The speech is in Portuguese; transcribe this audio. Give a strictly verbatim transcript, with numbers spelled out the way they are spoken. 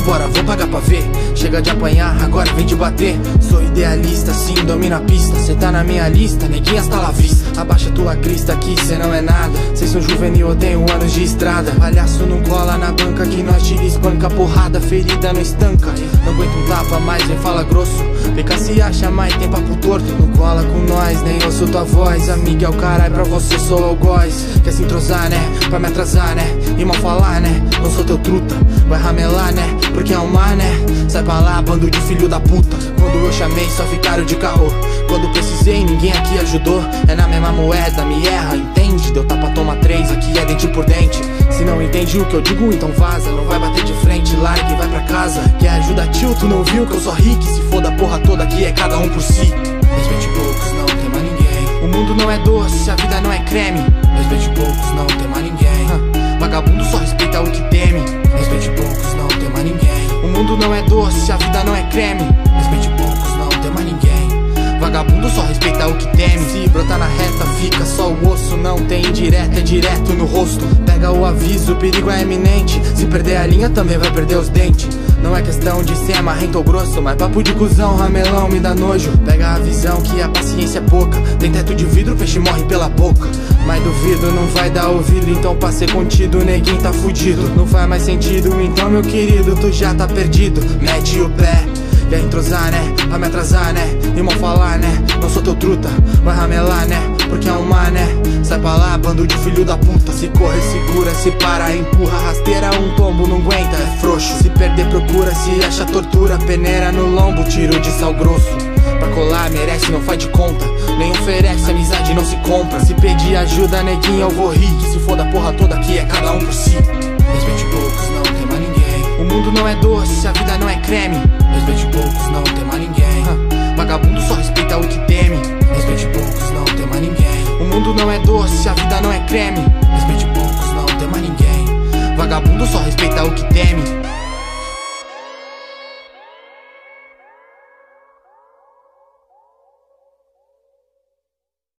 fora, vou pagar pra ver. Chega de apanhar, agora vem de bater. Sou idealista, sim, domino a pista. Cê tá na minha lista, neguinha está lá vista. Abaixa tua crista aqui, cê não é nada. Cês são juvenil, eu tenho anos de estrada. Palhaço não cola na banca que nós te espanca. Porrada, ferida não estanca. Não aguento um tapa, mas vem fala grosso. Vem cá se acha, mas tem papo torto. Não cola com nós, nem ouço tua voz. Amiga é o caralho, pra você sou algoz. Quer se entrosar, né? Pra me atrasar, né? E mal falar, né? Não sou teu truta, vai ramelar, né? Porque é um mar, né? Sai pra lá, bando de filho da puta. Quando eu chamei, só ficaram de caô. Quando precisei, ninguém aqui ajudou. É na mesma moeda, me erra, entende? Deu tapa, toma três, aqui é dente por dente. Se não entende o que eu digo, então vaza. Não vai bater de frente, larga e vai pra casa. Quer ajuda, tio, tu não viu que eu sou rico? Se for da porra toda, aqui é cada um por si. Meus vinte e poucos não tem mais ninguém. O mundo não é doce, a vida não é creme. Meus vinte e poucos não tem mais ninguém. Vagabundo só respeita o que teme. Meus vinte e poucos não tem mais ninguém. O mundo não é doce, a vida não é creme. Meus vinte e poucos não tem mais ninguém. Vagabundo só respeita o que teme. Se brotar na reta, fica só o osso. Não tem indireta, é direto no rosto. Pega o aviso, o perigo é iminente. Se perder a linha, também vai perder os dentes. Não é questão de ser marrento ou grosso, mas papo de cuzão, ramelão me dá nojo. Pega a visão que a paciência é pouca. Tem teto de vidro, peixe morre pela boca. Mas duvido, não vai dar ouvido. Então pra ser contido, neguinho tá fudido. Não faz mais sentido, então meu querido, tu já tá perdido. Mete o pé, quer entrosar, né? Pra me atrasar, né? E mal falar, né? Não sou teu truta, vai ramelar, né? Porque é um mar, né? Sai pra lá, bando de filho da puta. Se corre, segura, se para, empurra. Rasteira, um tombo, não aguenta, é frouxo. Se perder, procura, se acha tortura. Peneira no lombo, tiro de sal grosso. Pra colar, merece, não faz de conta. Nem oferece, amizade não se compra. Se pedir ajuda, neguinho, eu vou rir. Que se for da porra toda aqui, é cada um por si. Meus vinte e poucos não tem mais ninguém. O mundo não é doce, a vida não é creme. Meus vinte e poucos não tem mais ninguém. Vagabundo só respeita o que teme. Meus vinte e poucos não tem mais ninguém. O mundo não é doce, a vida não é creme. Meus vinte e poucos não tem mais ninguém. Vagabundo só respeita o que teme.